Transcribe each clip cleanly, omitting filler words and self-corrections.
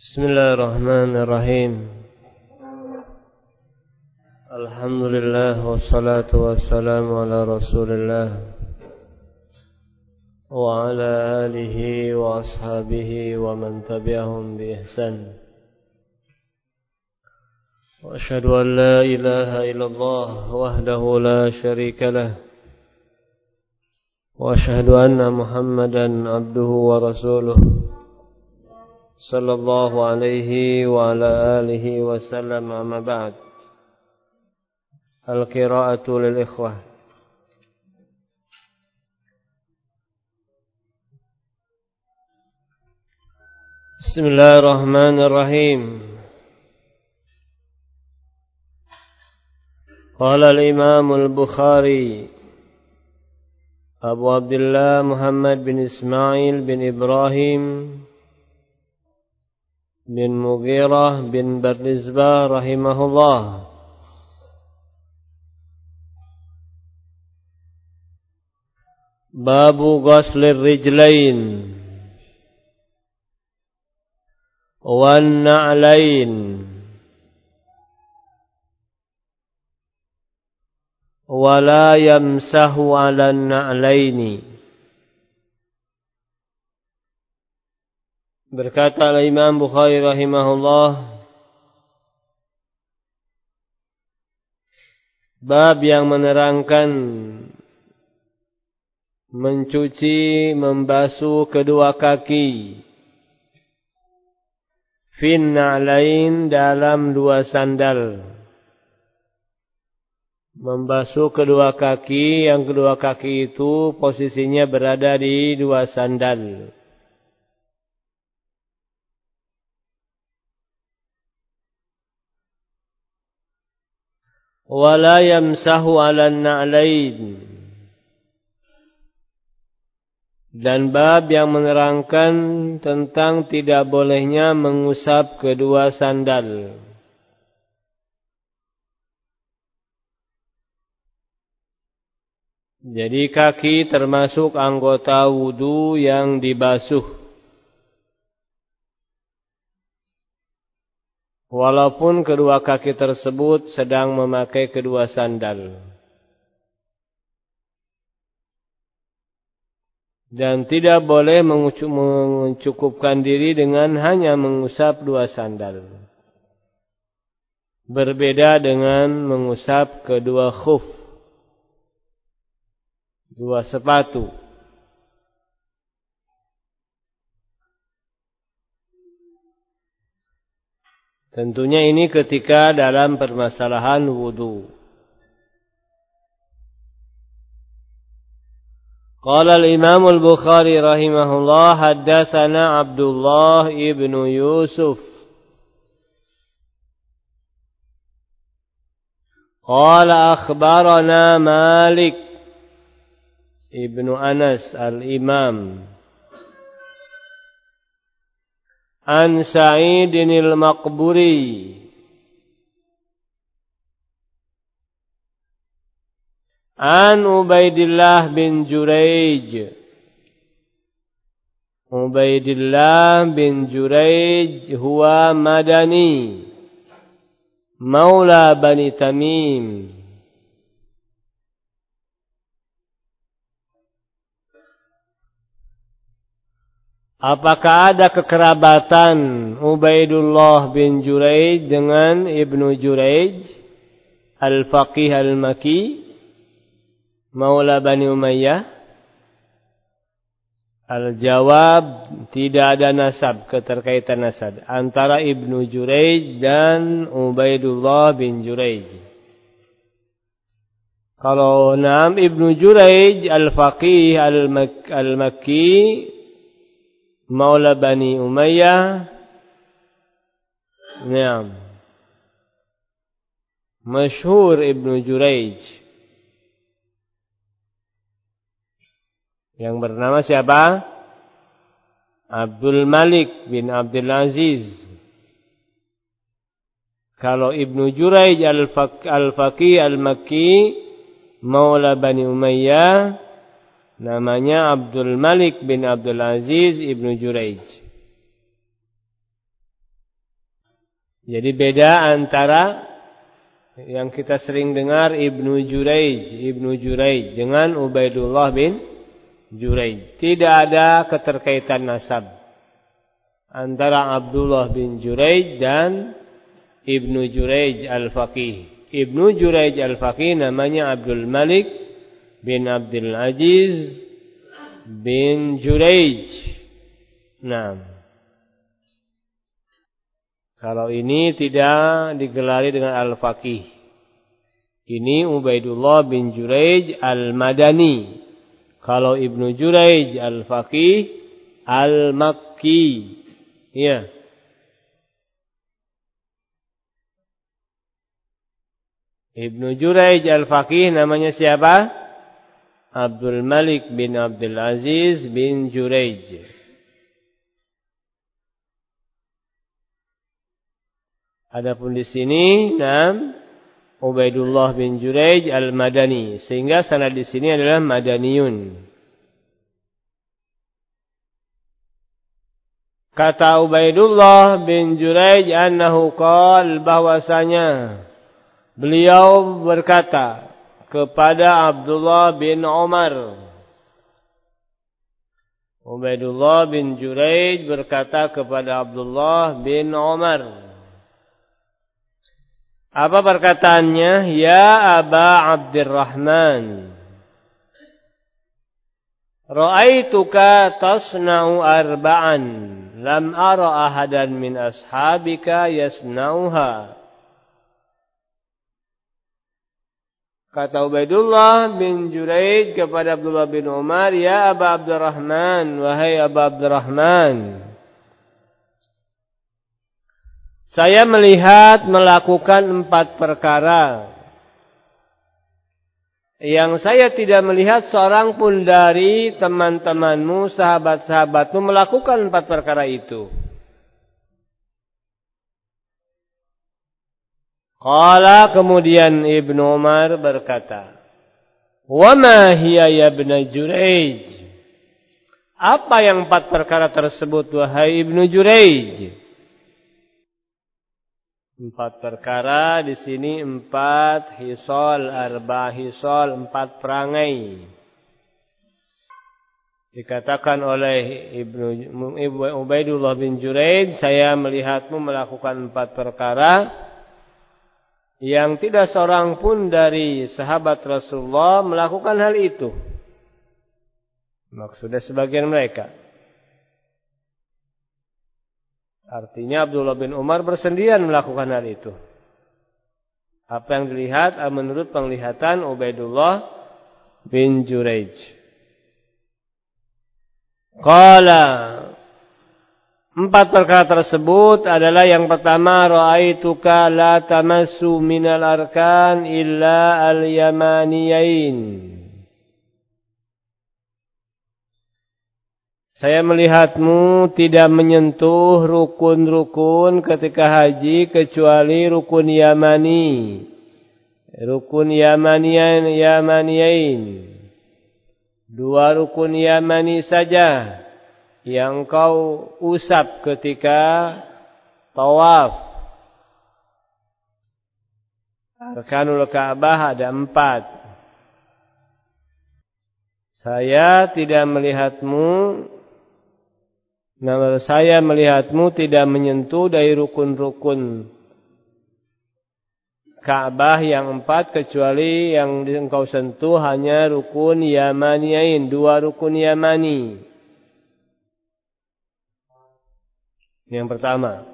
Bismillahirrahmanirrahim. Alhamdulillah wassalatu wassalamu ala Rasulillah wa ala alihi wa ashabihi wa man tabi'ahum bi ihsan. Wa asyhadu an la ilaha illallah wahdahu la syarika lah. Wa asyhadu anna Muhammadan abduhu wa rasuluh. Sallallahu alaihi wa ala alihi wa sallam, amma ba'd. Al-qira'atu lil ikhwah. Bismillahirrahmanirrahim. Qala al-Imam al-Bukhari Abu Abdullah Muhammad bin Ismail bin Ibrahim bin Mughirah bin Bardizbah rahimahullah. Babu ghuslir rijlain wan na'lain wa la yamsahu 'alan na'laini. Berkata Imam Bukhari rahimahullah, bab yang menerangkan mencuci, membasuh kedua kaki, fin na'lain, dalam dua sandal. Membasuh kedua kaki, yang kedua kaki itu posisinya berada di dua sandal. Wala yamsahu 'alan na'lain, dan bab yang menerangkan tentang tidak bolehnya mengusap kedua sandal. Jadi kaki termasuk anggota wudu yang dibasuh. Walaupun kedua kaki tersebut sedang memakai kedua sandal. Dan tidak boleh mencukupkan diri dengan hanya mengusap dua sandal. Berbeda dengan mengusap kedua khuf, dua sepatu. Tentunya ini ketika dalam permasalahan wudu. Qala al-Imam al-Bukhari rahimahullah, haddatsana Abdullah ibn Yusuf. Qala akhbarana Malik ibn Anas al-Imam an Sa'id al-Maqburi an Ubaidillah bin Jurayj. Ubaidillah bin Jurayj huwa Madani maula Bani Tamim. Apakah ada kekerabatan Ubaidullah bin Jurayj dengan Ibnu Jurayj al-Faqih al-Maki maula Bani Umayyah? Al-jawab, tidak ada nasab, keterkaitan nasab antara Ibnu Jurayj dan Ubaidullah bin Jurayj. Kalau nam Ibnu Jurayj al-Faqih al-Makki maula Bani Umayyah, naam, masyhur Ibnu Jurayj yang bernama siapa? Abdul Malik bin Abdul Aziz. Kalau Ibnu Jurayj al-Faqih al-Makki maula Bani Umayyah, namanya Abdul Malik bin Abdul Aziz Ibnu Jurayj. Jadi beda antara yang kita sering dengar Ibnu Juraij dengan Ubaidullah bin Juraij. Tidak ada keterkaitan nasab antara Abdullah bin Juraij dan Ibnu Juraij Al-Faqih. Ibnu Juraij Al-Faqih namanya Abdul Malik bin Abdul Aziz bin Juraij. Nah, kalau ini tidak digelari dengan Al-Faqih. Ini Ubaidullah bin Juraij Al-Madani. Kalau Ibnu Juraij Al-Faqih Al-Makki. Iya. Ibnu Juraij Al-Faqih namanya siapa? Abdul Malik bin Abdul Aziz bin Juraij. Adapun di sini Ubaidullah bin Juraij Al-Madani, sehingga sanad di sini adalah Madaniyun. Kata Ubaidullah bin Juraij annahu qala, bahwasanya beliau berkata kepada Abdullah bin Umar. Ubaidullah bin Juraij berkata kepada Abdullah bin Umar. Apa perkataannya? Ya Aba Abdurrahman, ra'aituka tasna'u arba'an lam ara ahadan min ashabika yasna'uha. Kata Ubaidullah bin Juraij kepada Abdullah bin Umar, ya Aba Abdurrahman, wahai Aba Abdurrahman, saya melihat melakukan 4 perkara yang saya tidak melihat seorang pun dari teman-temanmu, sahabat-sahabatmu melakukan 4 perkara itu. Qala, kemudian Ibnu Umar berkata, wa ma hiya ya Ibnu Juraij? Apa yang 4 perkara tersebut, wahai Ibnu Juraij? 4 perkara di sini 4 hisol, 4 perangai. Dikatakan oleh Ubaidullah bin Juraij, saya melihatmu melakukan 4 perkara yang tidak seorang pun dari sahabat Rasulullah melakukan hal itu. Maksudnya sebagian mereka. Artinya Abdullah bin Umar bersendirian melakukan hal itu. Apa yang dilihat menurut penglihatan Ubaidullah bin Juraij. Qala, 4 perkara tersebut adalah yang pertama, ra'aituka la tamassu minal arkan illa al-yamaniyain. Saya melihatmu tidak menyentuh rukun-rukun ketika haji kecuali rukun Yamani. Rukun Yamaniyain. 2 rukun Yamani saja yang kau usap ketika tawaf. Arkanul Ka'bah ada 4. Saya melihatmu tidak menyentuh dari rukun-rukun Ka'bah yang 4 kecuali yang engkau sentuh hanya rukun Yamaniyain, 2 rukun Yamani. Yang pertama.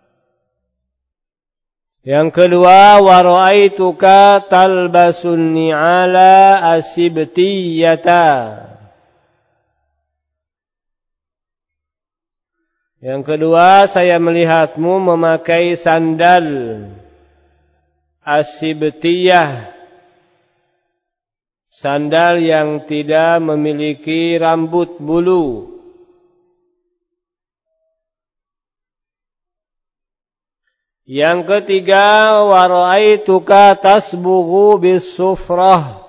Yang kedua, wa ra'aituka talbasun ni'ala asibtiyata. Yang kedua, saya melihatmu memakai sandal asibtiyah. Sandal yang tidak memiliki rambut bulu. Yang ketiga, wa ra'aituka tasbughu bis-sufrah.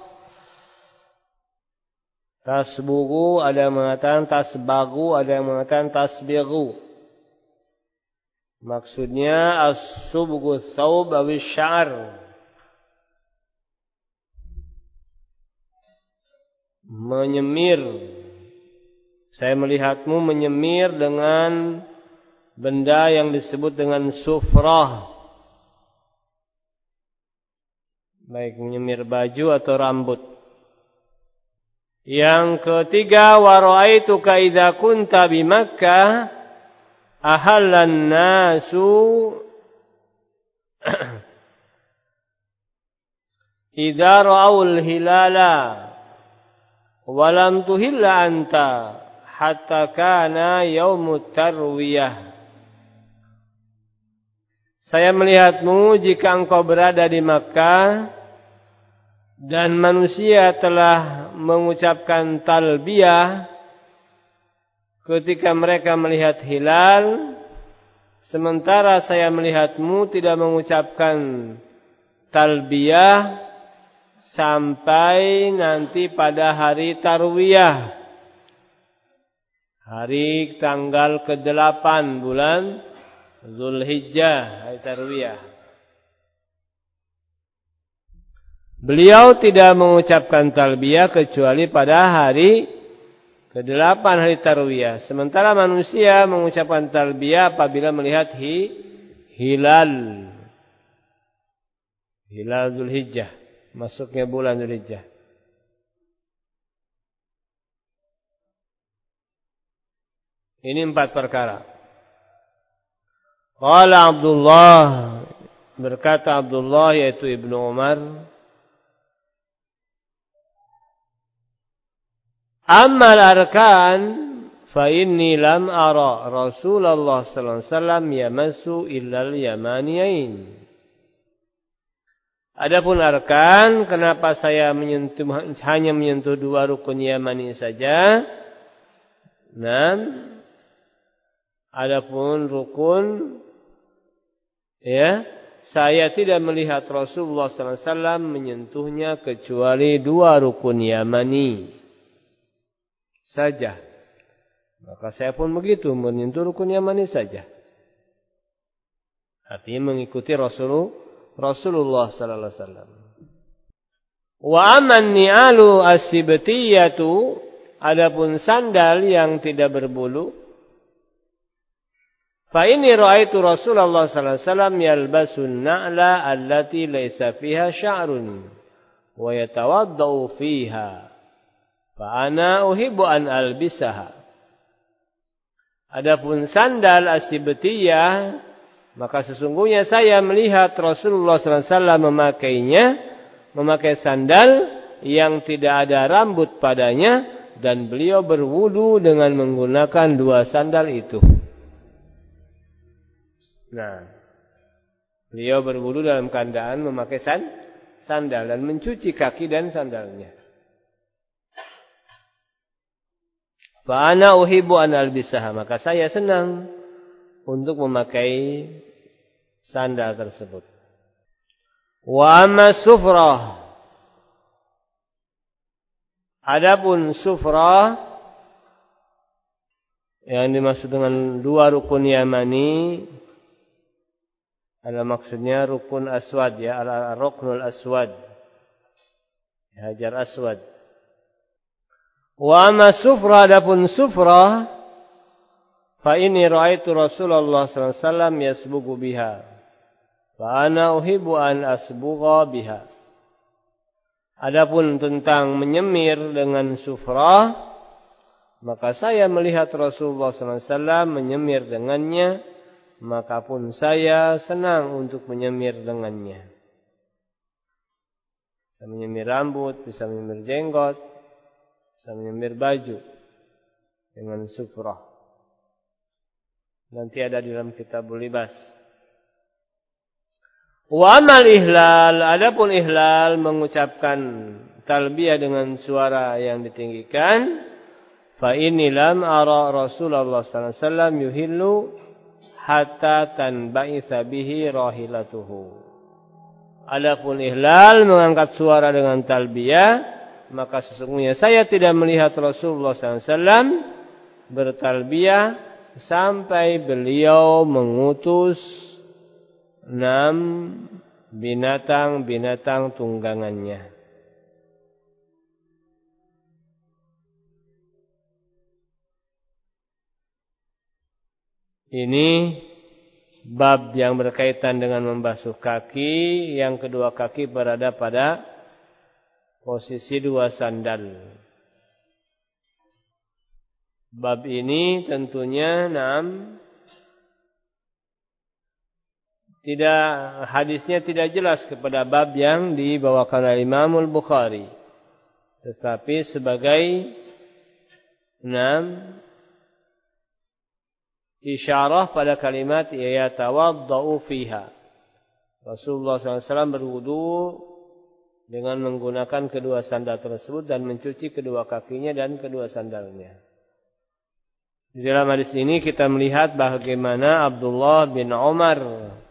Tasbughu, ada yang mengatakan tasbagu, ada yang mengatakan tasbighu. Maksudnya as-subghu thawb awis sya'r. Menyemir. Saya melihatmu menyemir dengan benda yang disebut dengan sufrah. Baik menyemir baju atau rambut. Yang ketiga, wa ra'aituka idza kunta bi Makkah ahallan nasu idza ra'aul hilala wa lam tuhilla anta hatta kana yaumut tarwiyah. Saya melihatmu jika engkau berada di Makkah dan manusia telah mengucapkan talbiyah ketika mereka melihat hilal, sementara saya melihatmu tidak mengucapkan talbiyah sampai nanti pada hari tarwiyah, hari tanggal ke-8 bulan Zulhijjah, hari tarwiyah. Beliau tidak mengucapkan talbiyah kecuali pada hari ke-8 hari tarwiyah. Sementara manusia mengucapkan talbiyah apabila melihat hilal Zulhijjah, masuknya bulan Zulhijjah. Ini 4 perkara. Qala Abdullah, berkata Abdullah yaitu Ibnu Umar, Ammal arkan fa inni lam ara Rasulullah sallallahu alaihi wasallam yamassu illal yamaniyain. Adapun arkan, kenapa saya hanya menyentuh 2 rukun Yamani saja? Dan adapun rukun, saya tidak melihat Rasulullah sallallahu alaihi wasallam menyentuhnya kecuali 2 rukun Yamani saja. Maka saya pun begitu, menyentuh rukun Yamani saja. Artinya mengikuti Rasulullah sallallahu alaihi wasallam. Wa amman ni'alu as-sibtiyatu, adapun sandal yang tidak berbulu, fa inni ra'aitu Rasulullah sallallahu alaihi wasallam yalbasun na'la allati laysa fiha sya'run wa yatawaddau fiha. Fa ana uhibbu an albisaha. Adapun sandal as-sibtiyah, maka sesungguhnya saya melihat Rasulullah sallallahu alaihi wasallam memakai sandal yang tidak ada rambut padanya, dan beliau berwudu dengan menggunakan 2 sandal itu. Nah, beliau berwudu dalam keadaan memakai sandal dan mencuci kaki dan sandalnya. Fa ana uhibbu an albisaha, maka saya senang untuk memakai sandal tersebut. Wa amma sufrah, adapun sufrah yang dimaksud dengan 2 rukun Yamani adalah maksudnya rukun aswad, al-ruknul aswad, hajar aswad. Wa amma sufrah, adapun sufrah, fa inni ra'aitu Rasulullah sallallahu alaihi wasallam yasbughu biha, fa ana uhibbu an asbugha biha. Adapun tentang menyemir dengan sufrah, maka saya melihat Rasulullah sallallahu alaihi wasallam menyemir dengannya, maka pun saya senang untuk menyemir dengannya. Bisa menyemir rambut, bisa menyemir jenggot, bisa menyemir baju dengan sufrah. Nanti ada di dalam kitabul libas. Wa amal ihlal, adapun ihlal mengucapkan talbiyah dengan suara yang ditinggikan, fa inni lam ara Rasulullah sallallahu alaihi wasallam yuhillu hatta tanba'itha bihi rahilatuhu. Adapun ihlal mengangkat suara dengan talbiyah, maka sesungguhnya saya tidak melihat Rasulullah SAW bertalbiyah sampai beliau mengutus 6 binatang-binatang tunggangannya. Ini bab yang berkaitan dengan membasuh kaki, yang kedua kaki berada pada posisi 2 sandal. Bab ini tentunya hadisnya tidak jelas kepada bab yang dibawakan oleh Imam Al-Bukhari, tetapi sebagai isyarah pada kalimat yatawaddau fiha. Rasulullah SAW berwudu dengan menggunakan kedua sandal tersebut dan mencuci kedua kakinya dan kedua sandalnya. Di dalam hadis ini kita melihat bagaimana Abdullah bin Umar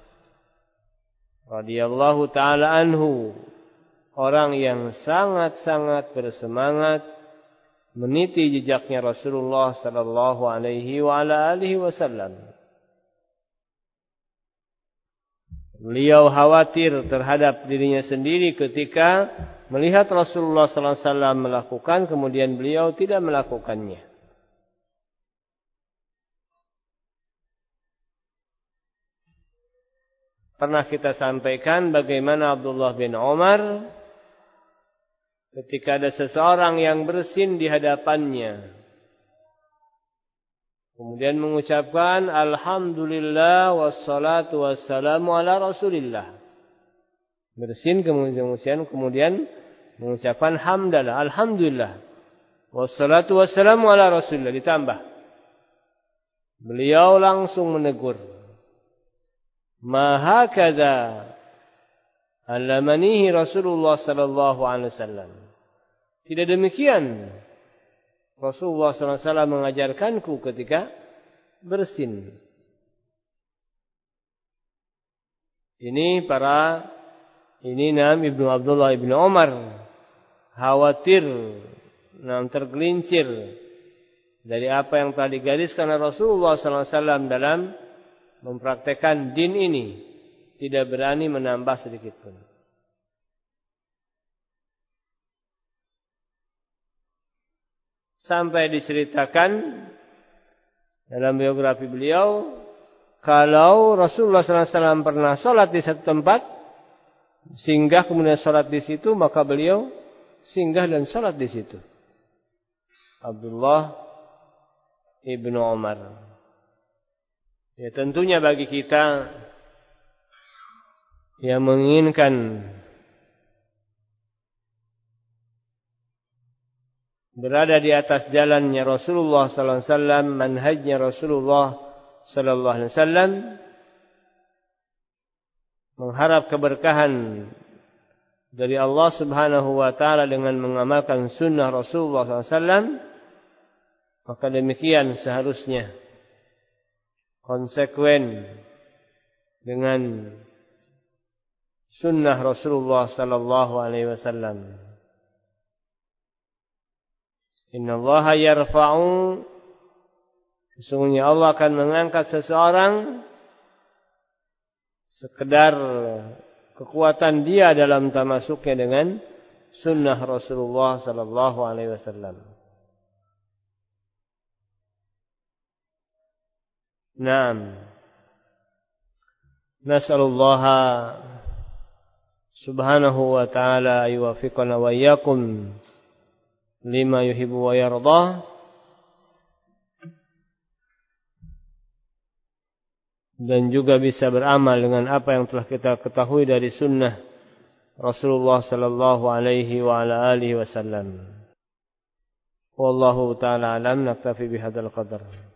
radhiyallahu taala anhu, orang yang sangat-sangat bersemangat meniti jejaknya Rasulullah sallallahu alaihi wa ala alihi wasallam. Beliau khawatir terhadap dirinya sendiri ketika melihat Rasulullah sallallahu alaihi wasallam melakukan, kemudian beliau tidak melakukannya. Pernah kita sampaikan bagaimana Abdullah bin Umar ketika ada seseorang yang bersin di hadapannya, kemudian mengucapkan Alhamdulillah wassalatu wassalamu ala Rasulillah. Bersin kemudian mengucapkan hamdalah, Alhamdulillah wassalatu wassalamu ala Rasulillah, ditambah. Beliau langsung menegur, Ma hakadha allamanihi Rasulullah sallallahu alaihi wasallam. Tidak demikian Rasulullah sallallahu alaihi wasallam mengajarkanku ketika bersin. Ini Ibnu Abdullah Ibnu Umar khawatir, tergelincir dari apa yang telah digariskan Rasulullah sallallahu alaihi wasallam dalam mempraktekkan din ini, tidak berani menambah sedikit pun. Sampai diceritakan dalam biografi beliau, kalau Rasulullah SAW pernah sholat di satu tempat, singgah kemudian sholat di situ, maka beliau singgah dan sholat di situ. Abdullah ibnu Umar. Ya, tentunya bagi kita yang menginginkan berada di atas jalannya Rasulullah sallallahu alaihi wasallam, manhajnya Rasulullah sallallahu alaihi wasallam, mengharap keberkahan dari Allah Subhanahu wa taala dengan mengamalkan sunnah Rasulullah sallallahu alaihi wasallam, maka demikian seharusnya konsekuen dengan sunnah Rasulullah sallallahu alaihi wasallam. Innallaha yarfa'u, sesungguhnya Allah akan mengangkat seseorang sekedar kekuatan dia dalam tamasuknya dengan sunnah Rasulullah sallallahu alaihi wasallam. Naam. Nas'alullaha subhanahu wa ta'ala yuwaffiqana wa iyyakum lima yuhibbu wa yardah. Dan juga bisa beramal dengan apa yang telah kita ketahui dari sunnah Rasulullah sallallahu alaihi wa ala alihi wasallam. Wallahu ta'ala alam, naktafi bihadzal qadar.